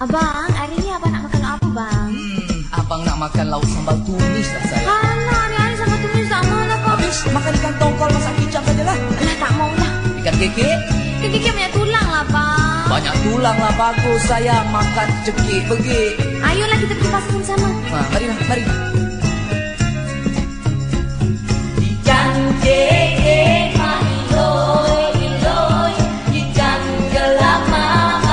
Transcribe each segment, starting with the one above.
Abang, hari ni abang nak makan lauk apa bang? Abang nak makan lauk sambal tumis lah sayang. Alah, hari-hari sambal tumis tak mau lah kau. Habis makan ikan tongkol masak kicap sajalah. Alah, tak mau lah. Ikan kekek? Ikan kekek banyak tulang lah bang. Banyak tulang lah, bagus sayang. Makan cekik pergi. Ayolah kita pergi pasar sama-sama. Mari. Ikan kekek mailoi iloi, ikan gelama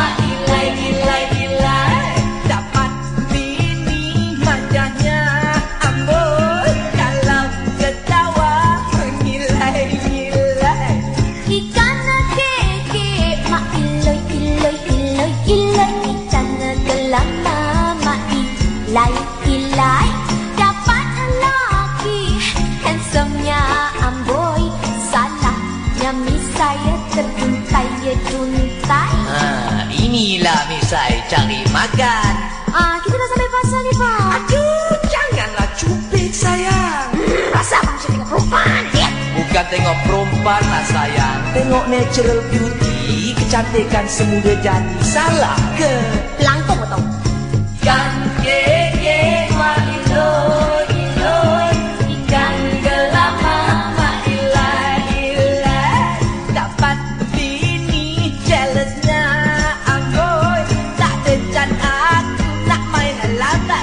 mailai. Dapat bini manjanya amboi, kalau ketawa mengilai. Ikan kekek mailoi iloi, ikan gelama mailai. Dapat lelaki handsome-nya amboi, salahnya misai terjuntai juntai. Inilah misai cari makan. Kita dah sampai pasar ni bang. Aduh, janganlah cupik sayang. Rasa abang bisa tengok perempuan ya? Bukan tengok perempuan lah sayang, tengok natural beauty, kecantikan semudah jadi. Salah ke? Pelangkong atau? Ikan kekek mailoi iloi, ikan gelama mailai. Dapat bini jealousnya amboi, tak dejan aku nak main lambai.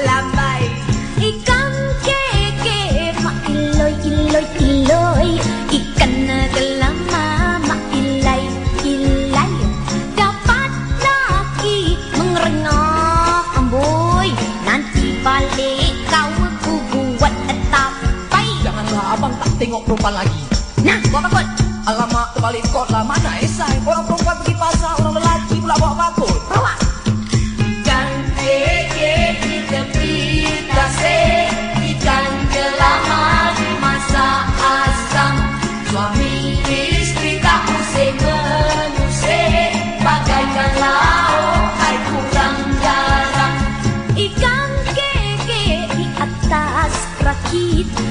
Ikan kekek mailoi iloi, ikan gelama mailai. Dapat laki mengerengah amboi, nanti balik kau ku buat tapai. Janganlah abang tak tengok perempuan lagi. Nah, buat apa kot? Alamak, terbalik kot lah. Mana esai? Orang perempuan pergi pasar, orang lelaki pula bawa bakul. Bawa. Ikan kekek di tepi tasik, ikan gelama dimasak asam. Suami istri tak musik-musik, bagaikan lauk air kurang garam. Ikan kekek di atas rakit,